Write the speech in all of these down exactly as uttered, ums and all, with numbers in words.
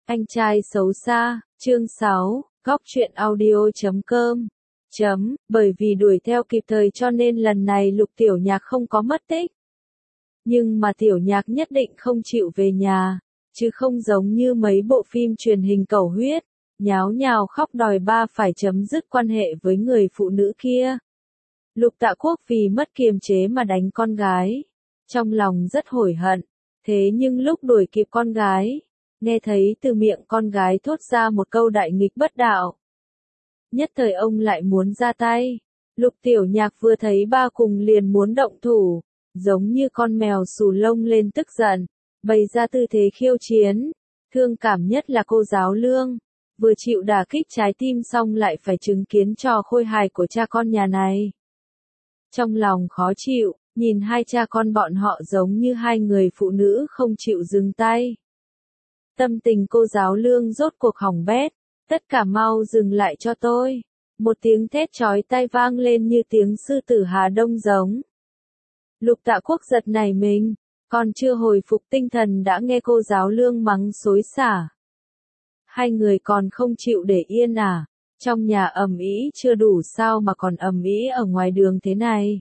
Anh trai xấu xa, chương sáu, góc truyện audio chấm com. Chấm, bởi vì đuổi theo kịp thời cho nên lần này Lục Tiểu Nhạc không có mất tích. Nhưng mà Tiểu Nhạc nhất định không chịu về nhà, chứ không giống như mấy bộ phim truyền hình cầu huyết, nháo nhào khóc đòi ba phải chấm dứt quan hệ với người phụ nữ kia. Lục Tạ Quốc vì mất kiềm chế mà đánh con gái, trong lòng rất hối hận, thế nhưng lúc đuổi kịp con gái, nghe thấy từ miệng con gái thốt ra một câu đại nghịch bất đạo. Nhất thời ông lại muốn ra tay. Lục Tiểu Nhạc vừa thấy ba cùng liền muốn động thủ, giống như con mèo xù lông lên tức giận, bày ra tư thế khiêu chiến. Thương cảm nhất là cô giáo Lương, vừa chịu đả kích trái tim xong lại phải chứng kiến trò khôi hài của cha con nhà này. Trong lòng khó chịu, nhìn hai cha con bọn họ giống như hai người phụ nữ không chịu dừng tay. Tâm tình cô giáo Lương rốt cuộc hỏng bét, tất cả mau dừng lại cho tôi. Một tiếng thét chói tai vang lên như tiếng sư tử Hà Đông giống. Lục Tạ Quốc giật nảy mình, còn chưa hồi phục tinh thần đã nghe cô giáo Lương mắng xối xả. Hai người còn không chịu để yên à, trong nhà ầm ĩ chưa đủ sao mà còn ầm ĩ ở ngoài đường thế này.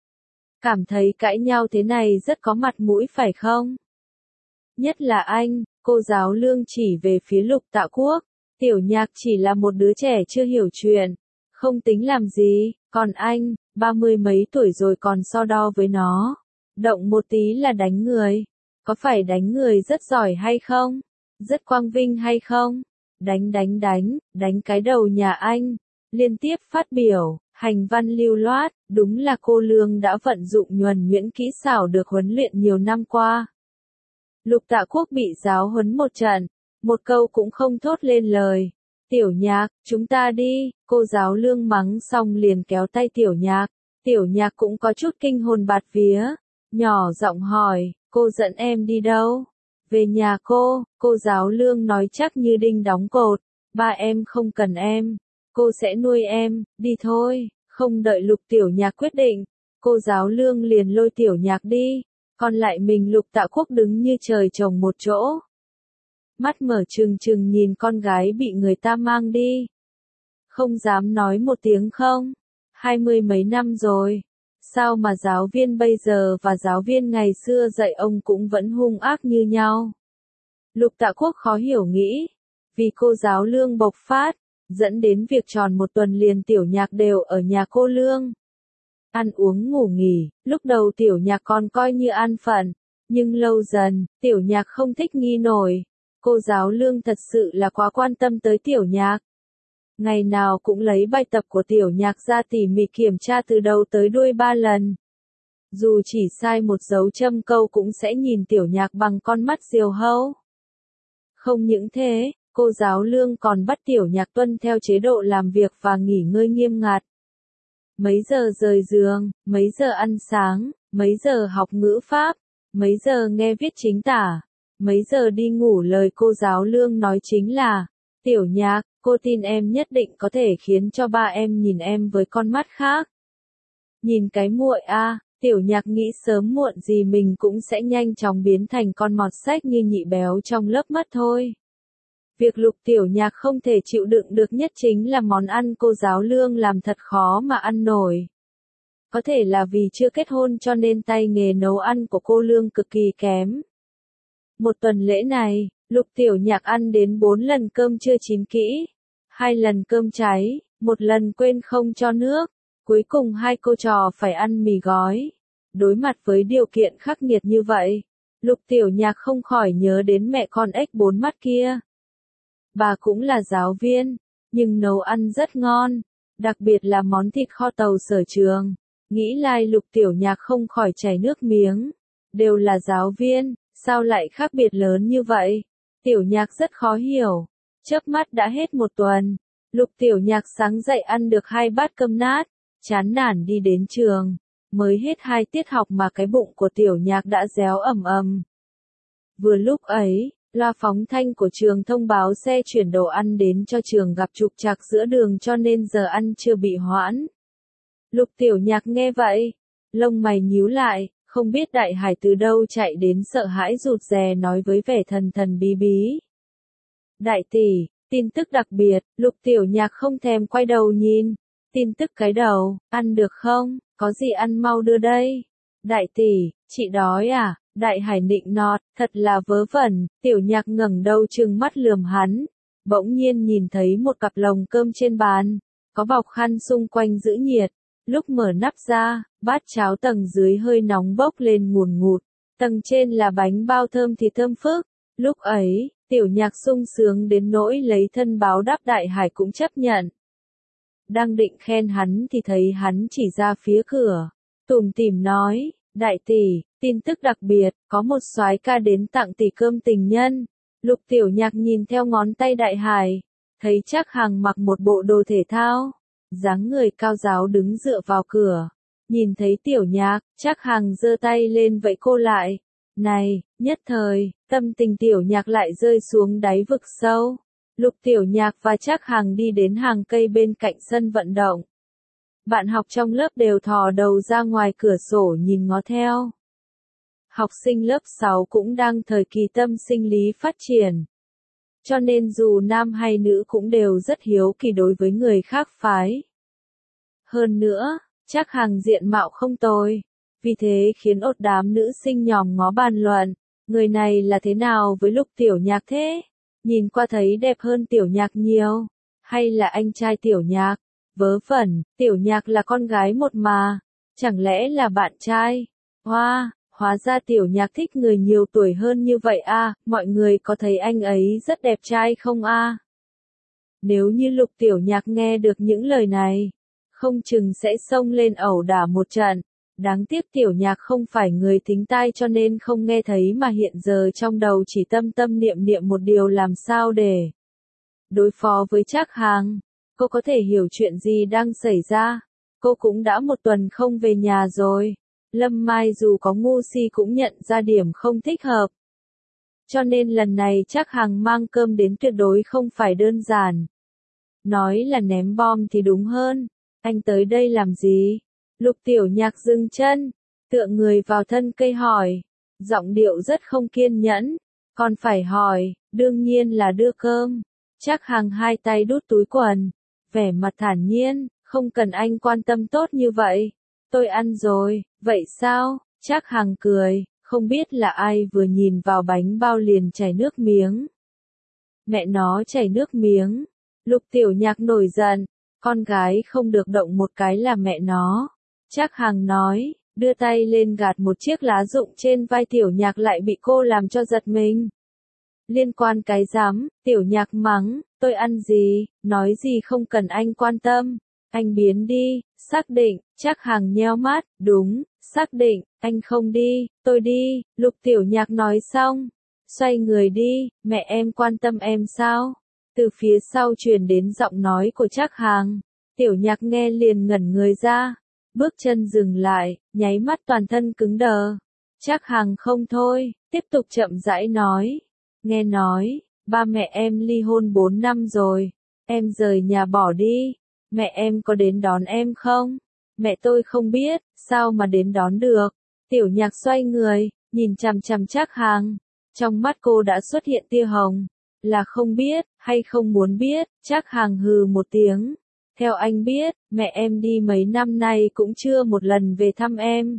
Cảm thấy cãi nhau thế này rất có mặt mũi phải không? Nhất là anh, cô giáo Lương chỉ về phía Lục Tạ Quốc, Tiểu Nhạc chỉ là một đứa trẻ chưa hiểu chuyện, không tính làm gì, còn anh, ba mươi mấy tuổi rồi còn so đo với nó, động một tí là đánh người, có phải đánh người rất giỏi hay không? Rất quang vinh hay không? Đánh đánh đánh, đánh cái đầu nhà anh, liên tiếp phát biểu, hành văn lưu loát, đúng là cô Lương đã vận dụng nhuần nhuyễn kỹ xảo được huấn luyện nhiều năm qua. Lục Tạ Quốc bị giáo huấn một trận, một câu cũng không thốt lên lời. Tiểu Nhạc, chúng ta đi, cô giáo Lương mắng xong liền kéo tay Tiểu Nhạc. Tiểu Nhạc cũng có chút kinh hồn bạt vía, nhỏ giọng hỏi, cô dẫn em đi đâu? Về nhà cô, cô giáo Lương nói chắc như đinh đóng cột, ba em không cần em, cô sẽ nuôi em, đi thôi. Không đợi Lục Tiểu Nhạc quyết định, cô giáo Lương liền lôi Tiểu Nhạc đi, còn lại mình Lục Tạ Quốc đứng như trời trồng một chỗ. Mắt mở trừng trừng nhìn con gái bị người ta mang đi. Không dám nói một tiếng không, hai mươi mấy năm rồi, sao mà giáo viên bây giờ và giáo viên ngày xưa dạy ông cũng vẫn hung ác như nhau. Lục Tạ Quốc khó hiểu nghĩ, vì cô giáo Lương bộc phát, dẫn đến việc tròn một tuần liền Tiểu Nhạc đều ở nhà cô Lương. Ăn uống ngủ nghỉ, lúc đầu Tiểu Nhạc còn coi như an phận, nhưng lâu dần, Tiểu Nhạc không thích nghi nổi. Cô giáo Lương thật sự là quá quan tâm tới Tiểu Nhạc. Ngày nào cũng lấy bài tập của Tiểu Nhạc ra tỉ mỉ kiểm tra từ đầu tới đuôi ba lần. Dù chỉ sai một dấu châm câu cũng sẽ nhìn Tiểu Nhạc bằng con mắt diều hâu. Không những thế, cô giáo Lương còn bắt Tiểu Nhạc tuân theo chế độ làm việc và nghỉ ngơi nghiêm ngặt. Mấy giờ rời giường, mấy giờ ăn sáng, mấy giờ học ngữ pháp, mấy giờ nghe viết chính tả, mấy giờ đi ngủ. Lời cô giáo Lương nói chính là, Tiểu Nhạc, cô tin em nhất định có thể khiến cho ba em nhìn em với con mắt khác. Nhìn cái muội a, Tiểu Nhạc nghĩ sớm muộn gì mình cũng sẽ nhanh chóng biến thành con mọt sách như nhị béo trong lớp mất thôi. Việc Lục Tiểu Nhạc không thể chịu đựng được nhất chính là món ăn cô giáo Lương làm thật khó mà ăn nổi. Có thể là vì chưa kết hôn cho nên tay nghề nấu ăn của cô Lương cực kỳ kém. Một tuần lễ này, Lục Tiểu Nhạc ăn đến bốn lần cơm chưa chín kỹ, hai lần cơm cháy, một lần quên không cho nước, cuối cùng hai cô trò phải ăn mì gói. Đối mặt với điều kiện khắc nghiệt như vậy, Lục Tiểu Nhạc không khỏi nhớ đến mẹ con ếch bốn mắt kia. Bà cũng là giáo viên, nhưng nấu ăn rất ngon, đặc biệt là món thịt kho tàu sở trường. Nghĩ lại Lục Tiểu Nhạc không khỏi chảy nước miếng. Đều là giáo viên, sao lại khác biệt lớn như vậy? Tiểu Nhạc rất khó hiểu. Chớp mắt đã hết một tuần. Lục Tiểu Nhạc sáng dậy ăn được hai bát cơm nát, chán nản đi đến trường. Mới hết hai tiết học mà cái bụng của Tiểu Nhạc đã réo ầm ầm. Vừa lúc ấy, loa phóng thanh của trường thông báo xe chuyển đồ ăn đến cho trường gặp trục trặc giữa đường cho nên giờ ăn chưa bị hoãn. Lục Tiểu Nhạc nghe vậy, lông mày nhíu lại, không biết đại hải từ đâu chạy đến sợ hãi rụt rè nói với vẻ thần thần bí bí. Đại tỷ, tin tức đặc biệt, Lục Tiểu Nhạc không thèm quay đầu nhìn. Tin tức cái đầu, ăn được không, có gì ăn mau đưa đây. Đại tỷ, chị đói à, Đại Hải nịnh nọt, thật là vớ vẩn, Tiểu Nhạc ngẩng đầu trừng mắt lườm hắn. Bỗng nhiên nhìn thấy một cặp lồng cơm trên bàn, có bọc khăn xung quanh giữ nhiệt. Lúc mở nắp ra, bát cháo tầng dưới hơi nóng bốc lên ngùn ngụt, tầng trên là bánh bao thơm thì thơm phức. Lúc ấy, Tiểu Nhạc sung sướng đến nỗi lấy thân báo đáp Đại Hải cũng chấp nhận. Đang định khen hắn thì thấy hắn chỉ ra phía cửa, tủm tỉm nói, đại tỷ, tin tức đặc biệt, có một soái ca đến tặng tỷ cơm tình nhân. Lục Tiểu Nhạc nhìn theo ngón tay Đại Hải, thấy Trác Hằng mặc một bộ đồ thể thao, dáng người cao ráo đứng dựa vào cửa. Nhìn thấy Tiểu Nhạc, Trác Hằng giơ tay lên vẫy cô lại. Này, nhất thời, tâm tình Tiểu Nhạc lại rơi xuống đáy vực sâu. Lục Tiểu Nhạc và Trác Hằng đi đến hàng cây bên cạnh sân vận động. Bạn học trong lớp đều thò đầu ra ngoài cửa sổ nhìn ngó theo. Học sinh lớp sáu cũng đang thời kỳ tâm sinh lý phát triển. Cho nên dù nam hay nữ cũng đều rất hiếu kỳ đối với người khác phái. Hơn nữa, Trác Hằng diện mạo không tồi. Vì thế khiến ốt đám nữ sinh nhòm ngó bàn luận. Người này là thế nào với Lục Tiểu Nhạc thế? Nhìn qua thấy đẹp hơn Tiểu Nhạc nhiều. Hay là anh trai Tiểu Nhạc? Vớ vẩn, Tiểu Nhạc là con gái một mà. Chẳng lẽ là bạn trai? Hoa, wow, hóa ra Tiểu Nhạc thích người nhiều tuổi hơn như vậy à, mọi người có thấy anh ấy rất đẹp trai không a? À? Nếu như Lục Tiểu Nhạc nghe được những lời này, không chừng sẽ xông lên ẩu đả một trận. Đáng tiếc Tiểu Nhạc không phải người thính tai cho nên không nghe thấy mà hiện giờ trong đầu chỉ tâm tâm niệm niệm một điều làm sao để đối phó với Trác Hằng. Cô có thể hiểu chuyện gì đang xảy ra. Cô cũng đã một tuần không về nhà rồi. Lâm Mai dù có ngu si cũng nhận ra điểm không thích hợp. Cho nên lần này Trác Hằng mang cơm đến tuyệt đối không phải đơn giản. Nói là ném bom thì đúng hơn. Anh tới đây làm gì? Lục Tiểu Nhạc dừng chân, tựa người vào thân cây hỏi. Giọng điệu rất không kiên nhẫn. Còn phải hỏi, đương nhiên là đưa cơm. Trác Hằng hai tay đút túi quần. Vẻ mặt thản nhiên, không cần anh quan tâm tốt như vậy. Tôi ăn rồi, vậy sao? Trác Hằng cười, không biết là ai vừa nhìn vào bánh bao liền chảy nước miếng. Mẹ nó chảy nước miếng. Lục Tiểu Nhạc nổi giận, con gái không được động một cái là mẹ nó. Trác Hằng nói, đưa tay lên gạt một chiếc lá rụng trên vai Tiểu Nhạc lại bị cô làm cho giật mình. Liên quan cái rắm, Tiểu Nhạc mắng, tôi ăn gì, nói gì không cần anh quan tâm. Anh biến đi, xác định, Trác Hằng nheo mắt, đúng, xác định, anh không đi, tôi đi. Lục Tiểu Nhạc nói xong, xoay người đi, mẹ em quan tâm em sao? Từ phía sau truyền đến giọng nói của Trác Hằng. Tiểu Nhạc nghe liền ngẩn người ra, bước chân dừng lại, nháy mắt toàn thân cứng đờ. Trác Hằng không thôi, tiếp tục chậm rãi nói. Nghe nói, ba mẹ em ly hôn bốn năm rồi, em rời nhà bỏ đi, mẹ em có đến đón em không? Mẹ tôi không biết, sao mà đến đón được? Tiểu Nhạc xoay người, nhìn chằm chằm Trác Hằng, trong mắt cô đã xuất hiện tia hồng, là không biết, hay không muốn biết. Trác Hằng hừ một tiếng, theo anh biết, mẹ em đi mấy năm nay cũng chưa một lần về thăm em.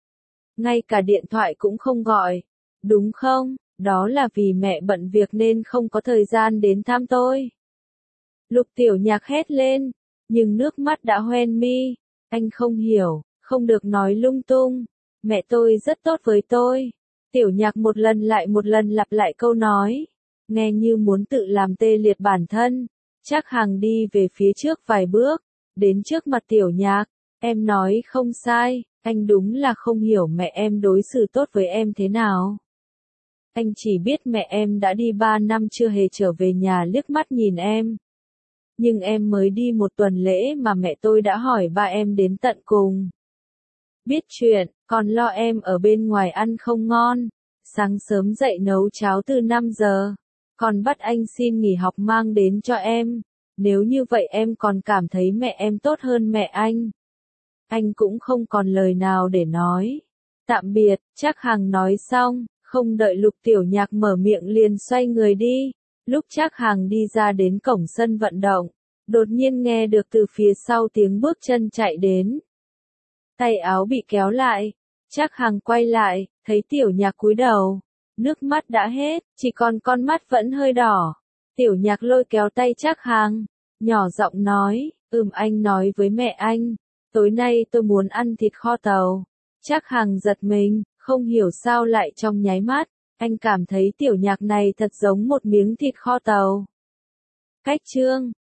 Ngay cả điện thoại cũng không gọi, đúng không? Đó là vì mẹ bận việc nên không có thời gian đến thăm tôi. Lục Tiểu Nhạc hét lên, nhưng nước mắt đã hoen mi. Anh không hiểu, không được nói lung tung. Mẹ tôi rất tốt với tôi. Tiểu Nhạc một lần lại một lần lặp lại câu nói, nghe như muốn tự làm tê liệt bản thân. Trác Hằng đi về phía trước vài bước, đến trước mặt Tiểu Nhạc. Em nói không sai, anh đúng là không hiểu mẹ em đối xử tốt với em thế nào. Anh chỉ biết mẹ em đã đi ba năm chưa hề trở về nhà liếc mắt nhìn em. Nhưng em mới đi một tuần lễ mà mẹ tôi đã hỏi ba em đến tận cùng. Biết chuyện, còn lo em ở bên ngoài ăn không ngon. Sáng sớm dậy nấu cháo từ năm giờ. Còn bắt anh xin nghỉ học mang đến cho em. Nếu như vậy em còn cảm thấy mẹ em tốt hơn mẹ anh. Anh cũng không còn lời nào để nói. Tạm biệt, Trác Hằng nói xong. Không đợi Lục Tiểu Nhạc mở miệng liền xoay người đi. Lúc Trác Hằng đi ra đến cổng sân vận động, đột nhiên nghe được từ phía sau tiếng bước chân chạy đến. Tay áo bị kéo lại, Trác Hằng quay lại, thấy Tiểu Nhạc cúi đầu, nước mắt đã hết, chỉ còn con mắt vẫn hơi đỏ. Tiểu Nhạc lôi kéo tay Trác Hằng, nhỏ giọng nói, ừm anh nói với mẹ anh, tối nay tôi muốn ăn thịt kho tàu. Trác Hằng giật mình, không hiểu sao lại trong nháy mắt, anh cảm thấy Tiểu Nhạc này thật giống một miếng thịt kho tàu. Cách chương